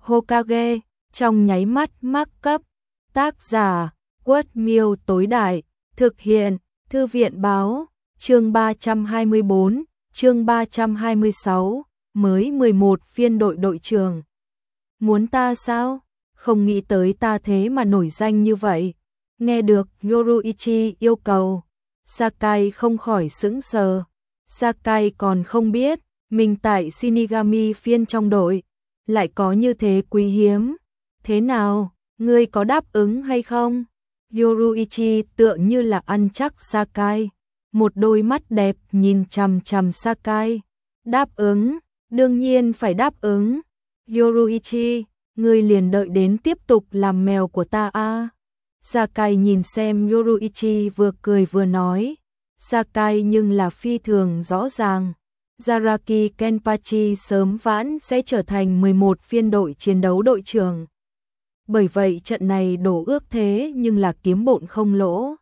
Hokage, trong nháy mắt mắc cấp. Tác giả, Quất Miêu tối đại, thực hiện, Thư viện báo, chương 324, chương 326, mới 11 phiên đội trưởng. Muốn ta sao? Không nghĩ tới ta thế mà nổi danh như vậy. Nghe được Yoruichi yêu cầu, Sakai không khỏi sững sờ. Sakai còn không biết, mình tại Shinigami phiên trong đội, lại có như thế quý hiếm. Thế nào, ngươi có đáp ứng hay không? Yoruichi tựa như là ăn chắc Sakai, một đôi mắt đẹp nhìn chằm chằm Sakai. Đáp ứng, đương nhiên phải đáp ứng. Yoruichi, ngươi liền đợi đến tiếp tục làm mèo của ta a. Sakai nhìn xem Yoruichi vừa cười vừa nói. Sakai nhưng là phi thường rõ ràng. Zaraki Kenpachi sớm vãn sẽ trở thành 11 phiên đội chiến đấu đội trưởng. Bởi vậy trận này đổ ước thế nhưng là kiếm bộn không lỗ.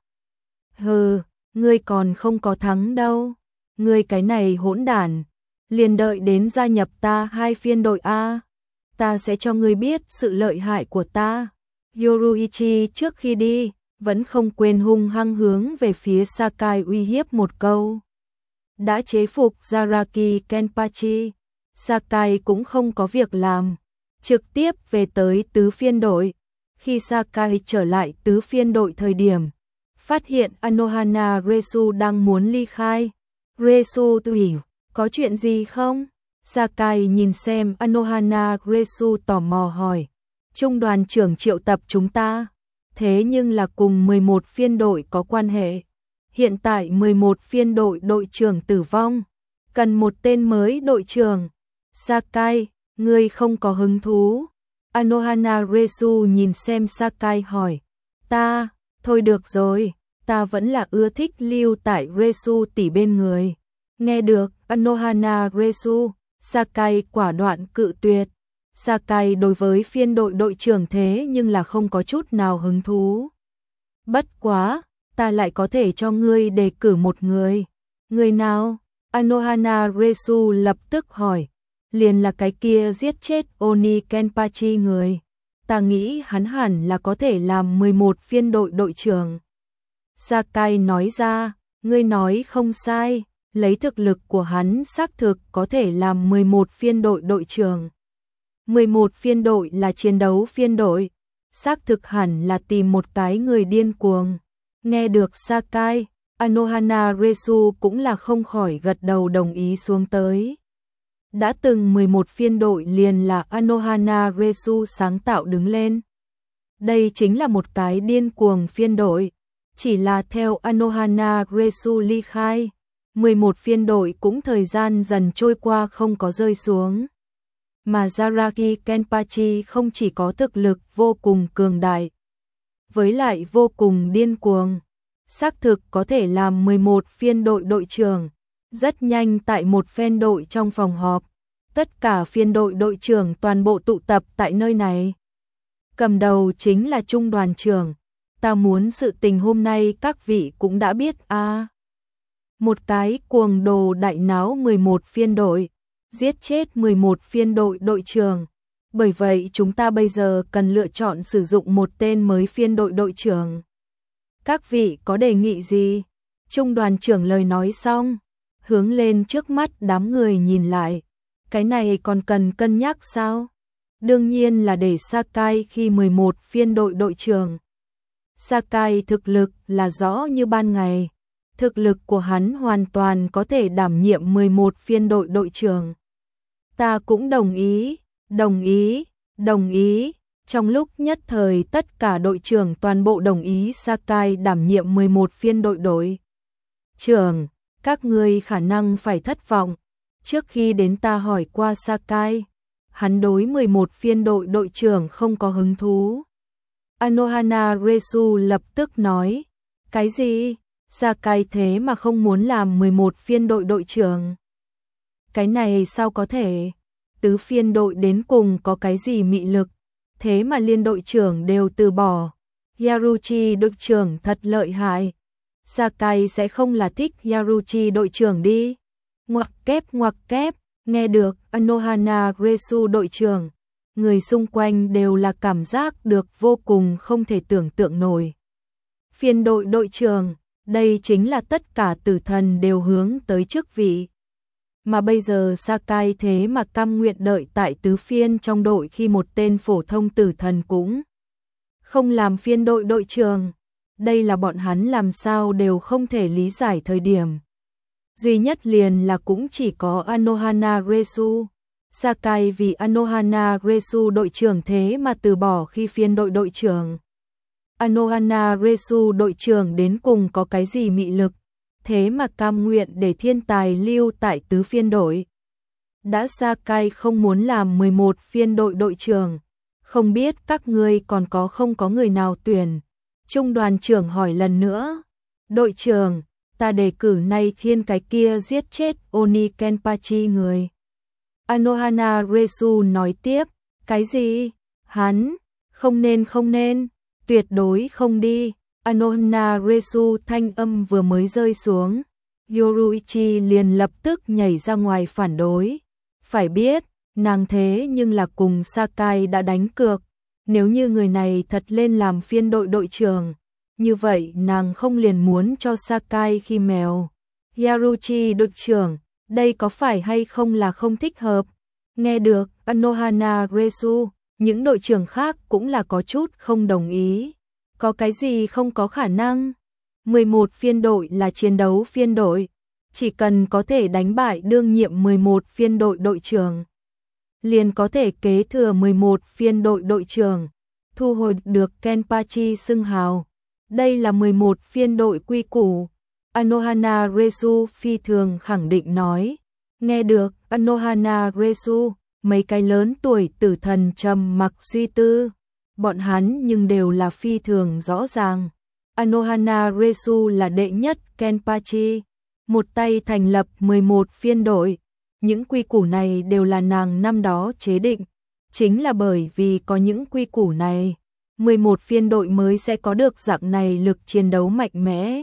Hừ, ngươi còn không có thắng đâu. Ngươi cái này hỗn đản, liền đợi đến gia nhập ta 2 phiên đội a. Ta sẽ cho ngươi biết sự lợi hại của ta. Yoruichi trước khi đi, vẫn không quên hung hăng hướng về phía Sakai uy hiếp một câu. Đã chế phục Zaraki Kenpachi, Sakai cũng không có việc làm, trực tiếp về tới tứ phiên đội. Khi Sakai trở lại tứ phiên đội thời điểm, phát hiện Anohana Resu đang muốn ly khai. Resu tự hiểu, có chuyện gì không? Sakai nhìn xem Anohana Resu tò mò hỏi. Trung đoàn trưởng triệu tập chúng ta, thế nhưng là cùng 11 phiên đội có quan hệ. Hiện tại 11 phiên đội đội trưởng tử vong, cần một tên mới đội trưởng. Sakai, ngươi không có hứng thú? Anohana Resu nhìn xem Sakai hỏi. Ta, thôi được rồi, ta vẫn là ưa thích lưu tại Resu tỷ bên người. Nghe được Anohana Resu, Sakai quả đoạn cự tuyệt. Sakai đối với phiên đội đội trưởng thế nhưng là không có chút nào hứng thú. Bất quá, ta lại có thể cho ngươi đề cử một người. Người nào? Anohana Resu lập tức hỏi. Liền là cái kia giết chết Oni Kenpachi người. Ta nghĩ hắn hẳn là có thể làm 11 phiên đội đội trưởng. Sakai nói ra, ngươi nói không sai, lấy thực lực của hắn xác thực có thể làm 11 phiên đội đội trưởng. 11 phiên đội là chiến đấu phiên đội, xác thực hẳn là tìm một cái người điên cuồng. Nghe được Sakai, Anohana Resu cũng là không khỏi gật đầu đồng ý xuống tới. Đã từng 11 phiên đội liền là Anohana Resu sáng tạo đứng lên. Đây chính là một cái điên cuồng phiên đội, chỉ là theo Anohana Resu ly khai, 11 phiên đội cũng thời gian dần trôi qua không có rơi xuống. Mà Zaraki Kenpachi không chỉ có thực lực vô cùng cường đại, với lại vô cùng điên cuồng, xác thực có thể làm 11 phiên đội đội trưởng. Rất nhanh tại một phen đội trong phòng họp, tất cả phiên đội đội trưởng toàn bộ tụ tập tại nơi này. Cầm đầu chính là trung đoàn trưởng. Ta muốn sự tình hôm nay các vị cũng đã biết a. Một cái cuồng đồ đại náo 11 phiên đội, giết chết 11 phiên đội đội trưởng. Bởi vậy chúng ta bây giờ cần lựa chọn sử dụng một tên mới phiên đội đội trưởng. Các vị có đề nghị gì? Trung đoàn trưởng lời nói xong, hướng lên trước mắt đám người nhìn lại. Cái này còn cần cân nhắc sao? Đương nhiên là để Sakai khi 11 phiên đội đội trưởng. Sakai thực lực là rõ như ban ngày. Thực lực của hắn hoàn toàn có thể đảm nhiệm 11 phiên đội đội trưởng. Ta cũng đồng ý, đồng ý, đồng ý. Trong lúc nhất thời tất cả đội trưởng toàn bộ đồng ý Sakai đảm nhiệm 11 phiên đội đội trưởng. Các ngươi khả năng phải thất vọng. Trước khi đến ta hỏi qua Sakai, hắn đối 11 phiên đội đội trưởng không có hứng thú. Anohana Resu lập tức nói, cái gì? Sakai thế mà không muốn làm 11 phiên đội đội trưởng. Cái này sao có thể? Tứ phiên đội đến cùng có cái gì mị lực? Thế mà liên đội trưởng đều từ bỏ. Yaruchi đội trưởng thật lợi hại. Sakai sẽ không là thích Yaruchi đội trưởng đi. Ngoặc kép, nghe được Anohana Resu đội trưởng. người xung quanh đều là cảm giác được vô cùng không thể tưởng tượng nổi. Phiên đội đội trưởng, đây chính là tất cả tử thần đều hướng tới chức vị. Mà bây giờ Sakai thế mà cam nguyện đợi tại tứ phiên trong đội khi một tên phổ thông tử thần cũng không làm phiên đội đội trưởng. Đây là bọn hắn làm sao đều không thể lý giải thời điểm. Duy nhất liền là cũng chỉ có Anohana Resu. Sakai vì Anohana Resu đội trưởng thế mà từ bỏ khi phiên đội đội trưởng. Anohana Resu đội trưởng đến cùng có cái gì mị lực, thế mà cam nguyện để thiên tài lưu tại tứ phiên đội. Đã Sakai không muốn làm 11 phiên đội đội trưởng, không biết các ngươi còn không có người nào tuyển. Trung đoàn trưởng hỏi lần nữa, đội trưởng, ta đề cử nay thiên cái kia giết chết Oni Kenpachi người. Anohana Resu nói tiếp, cái gì? Hắn, không nên, tuyệt đối không đi. Anohana Resu thanh âm vừa mới rơi xuống, Yoruichi liền lập tức nhảy ra ngoài phản đối. Phải biết, nàng thế nhưng là cùng Sakai đã đánh cược, nếu như người này thật lên làm phiên đội đội trưởng, như vậy nàng không liền muốn cho Sakai khi mèo. Yaruchi đội trưởng, đây có phải hay không là không thích hợp? Nghe được Anohana Resu, những đội trưởng khác cũng là có chút không đồng ý. Có cái gì không có khả năng? 11 phiên đội là chiến đấu phiên đội, chỉ cần có thể đánh bại đương nhiệm 11 phiên đội đội trưởng, liền có thể kế thừa 11 phiên đội đội trưởng, thu hồi được Kenpachi xưng hào. Đây là 11 phiên đội quy củ. Anohana Resu phi thường khẳng định nói. Nghe được Anohana Resu, mấy cái lớn tuổi tử thần trầm mặc suy tư. Bọn hắn nhưng đều là phi thường rõ ràng. Anohana Resu là đệ nhất Kenpachi, một tay thành lập 11 phiên đội. Những quy củ này đều là nàng năm đó chế định. Chính là bởi vì có những quy củ này, 11 phiên đội mới sẽ có được dạng này lực chiến đấu mạnh mẽ.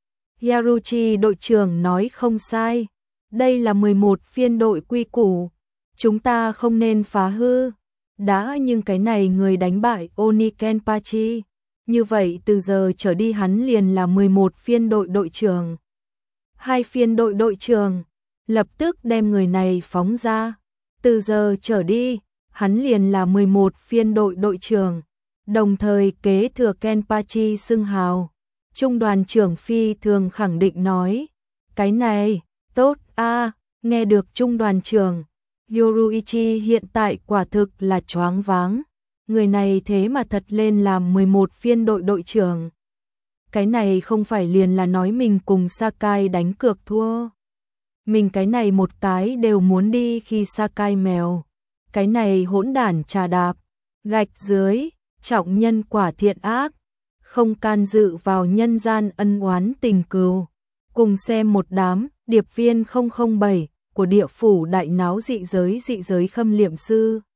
Yaruchi đội trưởng nói không sai. Đây là 11 phiên đội quy củ. Chúng ta không nên phá hư. Đã nhưng cái này người đánh bại Oni Kenpachi. Như vậy từ giờ trở đi hắn liền là 11 phiên đội đội trưởng. 2 phiên đội đội trưởng. Lập tức đem người này phóng ra. Từ giờ trở đi, hắn liền là 11 phiên đội đội trưởng. Đồng thời kế thừa Kenpachi xưng hào. Trung đoàn trưởng phi thường khẳng định nói. Cái này, tốt a. Nghe được trung đoàn trưởng, Yoruichi hiện tại quả thực là choáng váng. Người này thế mà thật lên làm 11 phiên đội đội trưởng. Cái này không phải liền là nói mình cùng Sakai đánh cược thua. Mình cái này một cái đều muốn đi khi Sakai mèo. Cái này hỗn đản trà đạp, gạch dưới, trọng nhân quả thiện ác, không can dự vào nhân gian ân oán tình cừu. Cùng xem một đám điệp viên 007 của địa phủ đại náo dị giới khâm liệm sư.